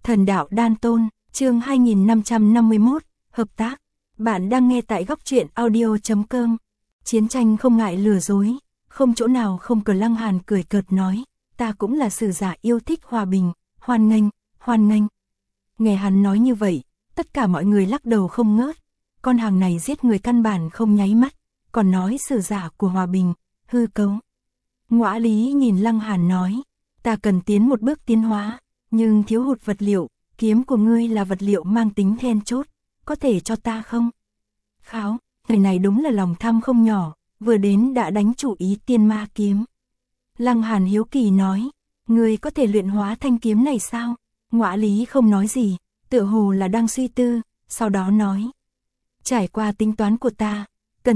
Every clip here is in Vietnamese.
Thần đạo đan tôn, chương 2551, hợp tác. Bạn đang nghe tại góc truyện audio.com. Chiến tranh không ngại lừa dối, không chỗ nào không cờ. Lăng Hàn cười cợt nói, ta cũng là sử giả yêu thích hòa bình, hoan nghênh, hoan nghênh. Nghe hắn nói như vậy, tất cả mọi người lắc đầu không ngớt. Con hàng này giết người căn bản không nháy mắt, còn nói sử giả của hòa bình, hư cấu. Ngõa Lý nhìn Lăng Hàn nói, ta cần tiến một bước tiến hóa, nhưng thiếu hụt vật liệu, kiếm của ngươi là vật liệu mang tính then chốt, có thể cho ta không? Kháo, người này đúng là lòng tham không nhỏ, vừa đến đã đánh chủ ý tiên ma kiếm. Lăng Hàn hiếu kỳ nói, ngươi có thể luyện hóa thanh kiếm này sao? Ngõa Lý không nói gì, tựa hồ là đang suy tư, sau đó nói. Trải qua tính toán của ta, cần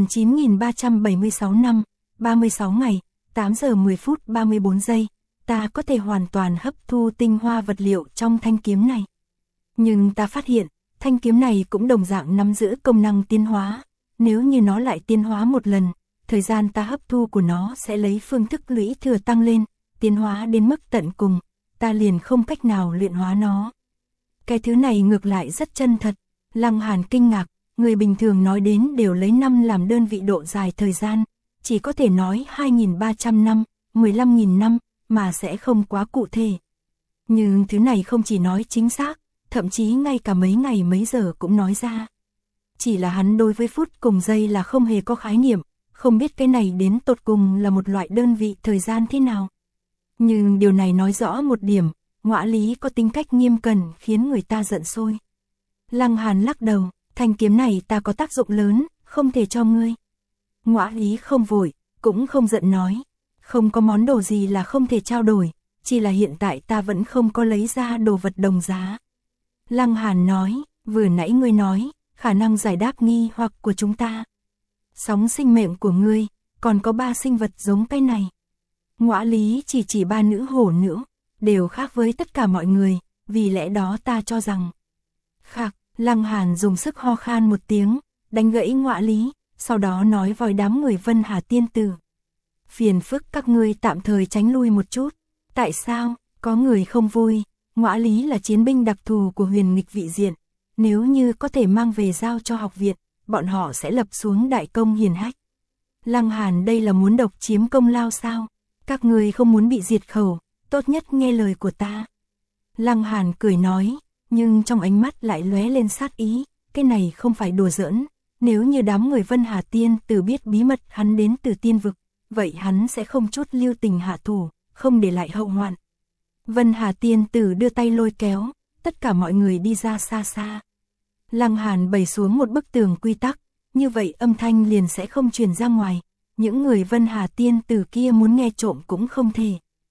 9.376 năm, 36 ngày, 8 giờ 10 phút 34 giây, ta có thể hoàn toàn hấp thu tinh hoa vật liệu trong thanh kiếm này. Nhưng ta phát hiện, thanh kiếm này cũng đồng dạng nắm giữ công năng tiến hóa, nếu như nó lại tiến hóa một lần, thời gian ta hấp thu của nó sẽ lấy phương thức lũy thừa tăng lên, tiến hóa đến mức tận cùng, ta liền không cách nào luyện hóa nó. Cái thứ này ngược lại rất chân thật. Lăng Hàn kinh ngạc, người bình thường nói đến đều lấy năm làm đơn vị độ dài thời gian, chỉ có thể nói 2.300 năm, 15.000 năm, mà sẽ không quá cụ thể. Nhưng thứ này không chỉ nói chính xác, thậm chí ngay cả mấy ngày mấy giờ cũng nói ra. Chỉ là hắn đối với phút cùng giây là không hề có khái niệm, không biết cái này đến tột cùng là một loại đơn vị thời gian thế nào. Nhưng điều này nói rõ một điểm, Ngõa Lý có tính cách nghiêm cẩn khiến người ta giận sôi. Lăng Hàn lắc đầu, thanh kiếm này ta có tác dụng lớn, không thể cho ngươi. Ngõa Lý không vội, cũng không giận nói, không có món đồ gì là không thể trao đổi, chỉ là hiện tại ta vẫn không có lấy ra đồ vật đồng giá. Lăng Hàn nói, vừa nãy ngươi nói, khả năng giải đáp nghi hoặc của chúng ta. Sóng sinh mệnh của ngươi, còn có 3 sinh vật giống cái này. Ngõa Lý chỉ 3 nữ hổ nữ, đều khác với tất cả mọi người, vì lẽ đó ta cho rằng. Khạc, Lăng Hàn dùng sức ho khan một tiếng, đánh gãy Ngõa Lý, sau đó nói với đám người Vân Hà tiên tử. Phiền phức các ngươi tạm thời tránh lui một chút. Tại sao? Có người không vui. Ngõa Lý là chiến binh đặc thù của Huyền Nghịch Vị Diện. Nếu như có thể mang về giao cho học viện, bọn họ sẽ lập xuống đại công hiển hách. Lăng Hàn đây là muốn độc chiếm công lao sao? Các ngươi không muốn bị diệt khẩu, tốt nhất nghe lời của ta. Lăng Hàn cười nói, nhưng trong ánh mắt lại lóe lên sát ý, cái này không phải đùa giỡn. Nếu như đám người Vân Hà tiên tử biết bí mật hắn đến từ tiên vực, vậy hắn sẽ không chút lưu tình hạ thủ, không để lại hậu hoạn. Vân Hà tiên tử đưa tay lôi kéo, tất cả mọi người đi ra xa xa. Lăng Hàn bày xuống một bức tường quy tắc, như vậy âm thanh liền sẽ không truyền ra ngoài. Những người Vân Hà tiên tử kia muốn nghe trộm cũng không thể.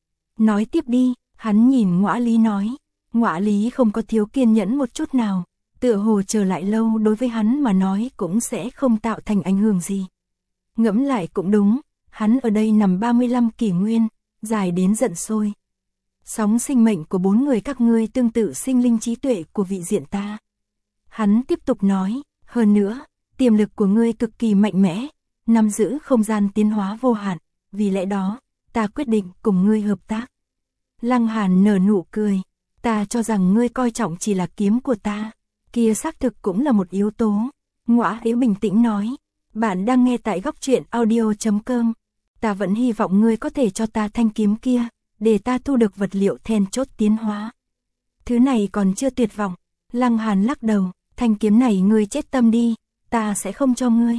Nói tiếp đi, hắn nhìn Ngõa Lý nói. Ngõa Lý không có thiếu kiên nhẫn một chút nào, tựa hồ chờ lại lâu đối với hắn mà nói cũng sẽ không tạo thành ảnh hưởng gì. Ngẫm lại cũng đúng, hắn ở đây nằm 35 kỷ nguyên, dài đến giận sôi. Sóng sinh mệnh của 4 người các ngươi tương tự sinh linh trí tuệ của vị diện ta. Hắn tiếp tục nói, hơn nữa, tiềm lực của ngươi cực kỳ mạnh mẽ, nắm giữ không gian tiến hóa vô hạn, vì lẽ đó, ta quyết định cùng ngươi hợp tác. Lăng Hàn nở nụ cười, ta cho rằng ngươi coi trọng chỉ là kiếm của ta, kia xác thực cũng là một yếu tố. Ngõa Lý bình tĩnh nói, bạn đang nghe tại góc truyện audio.com, ta vẫn hy vọng ngươi có thể cho ta thanh kiếm kia, để ta thu được vật liệu then chốt tiến hóa. Thứ này còn chưa tuyệt vọng. Lăng Hàn lắc đầu, thanh kiếm này ngươi chết tâm đi, ta sẽ không cho ngươi.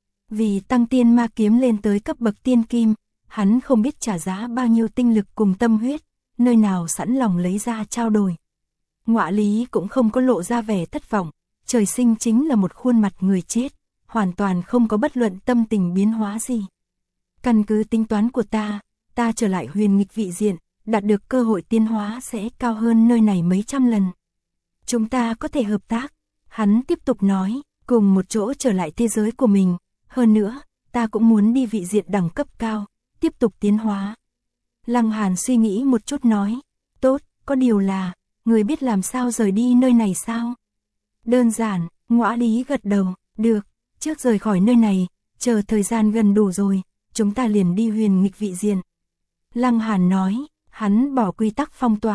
Vì tăng tiên ma kiếm lên tới cấp bậc tiên kim, hắn không biết trả giá bao nhiêu tinh lực cùng tâm huyết, nơi nào sẵn lòng lấy ra trao đổi. Ngõa Lý cũng không có lộ ra vẻ thất vọng, trời sinh chính là một khuôn mặt người chết, hoàn toàn không có bất luận tâm tình biến hóa gì. Căn cứ tính toán của ta trở lại Huyền Nghịch Vị Diện, đạt được cơ hội tiến hóa sẽ cao hơn nơi này mấy trăm lần. Chúng ta có thể hợp tác, hắn tiếp tục nói, cùng một chỗ trở lại thế giới của mình, hơn nữa, ta cũng muốn đi vị diện đẳng cấp cao, tiếp tục tiến hóa. Lăng Hàn suy nghĩ một chút nói, tốt, có điều là, người biết làm sao rời đi nơi này sao? Đơn giản, Ngõa Lý gật đầu, được, trước rời khỏi nơi này, chờ thời gian gần đủ rồi, chúng ta liền đi Huyền Nghịch Vị Diện. Lăng Hàn nói, hắn bỏ quy tắc phong tỏa,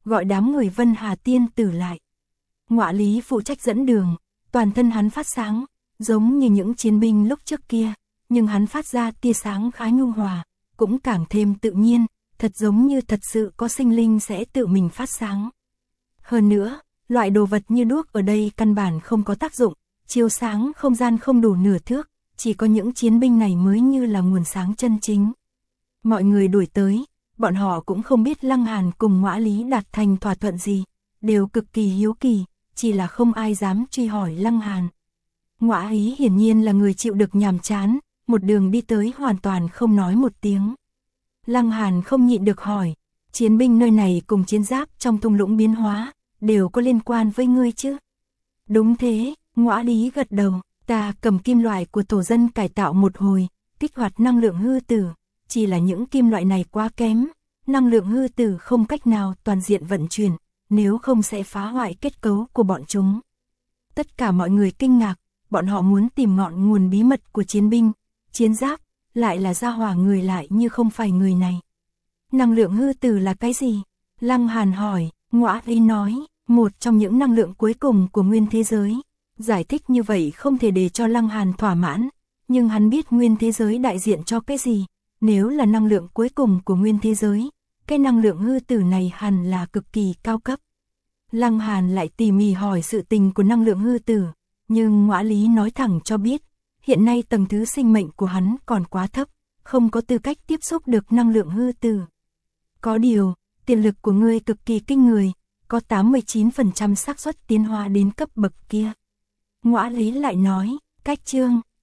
gọi đám người Vân Hà tiên tử lại. Ngọa Lý phụ trách dẫn đường, toàn thân hắn phát sáng, giống như những chiến binh lúc trước kia, nhưng hắn phát ra tia sáng khá nhu hòa, cũng càng thêm tự nhiên, thật giống như thật sự có sinh linh sẽ tự mình phát sáng. Hơn nữa, loại đồ vật như đuốc ở đây căn bản không có tác dụng, chiếu sáng không gian không đủ nửa thước, chỉ có những chiến binh này mới như là nguồn sáng chân chính. Mọi người đuổi tới, bọn họ cũng không biết Lăng Hàn cùng Ngõa Lý đạt thành thỏa thuận gì, đều cực kỳ hiếu kỳ, chỉ là không ai dám truy hỏi Lăng Hàn. Ngõa Lý hiển nhiên là người chịu được nhàm chán, một đường đi tới hoàn toàn không nói một tiếng. Lăng Hàn không nhịn được hỏi, chiến binh nơi này cùng chiến giáp trong thung lũng biến hóa, đều có liên quan với ngươi chứ? Đúng thế, Ngõa Lý gật đầu, ta cầm kim loại của tổ dân cải tạo một hồi, kích hoạt năng lượng hư tử, chỉ là những kim loại này quá kém, năng lượng hư tử không cách nào toàn diện vận chuyển, nếu không sẽ phá hoại kết cấu của bọn chúng. Tất cả mọi người kinh ngạc, bọn họ muốn tìm ngọn nguồn bí mật của chiến binh, chiến giáp, lại là gia hỏa người lại như không phải người này. Năng lượng hư tử là cái gì? Lăng Hàn hỏi, Ngõa Lý nói, một trong những năng lượng cuối cùng của nguyên thế giới. Giải thích như vậy không thể để cho Lăng Hàn thỏa mãn, nhưng hắn biết nguyên thế giới đại diện cho cái gì. Nếu là năng lượng cuối cùng của nguyên thế giới, cái năng lượng hư tử này hẳn là cực kỳ cao cấp. Lăng Hàn lại tỉ mỉ hỏi sự tình của năng lượng hư tử, nhưng Ngõa Lý nói thẳng cho biết, hiện nay tầng thứ sinh mệnh của hắn còn quá thấp, không có tư cách tiếp xúc được năng lượng hư tử. Có điều, tiềm lực của ngươi cực kỳ kinh người, có 89% xác suất tiến hóa đến cấp bậc kia. Ngõa Lý lại nói, cách chương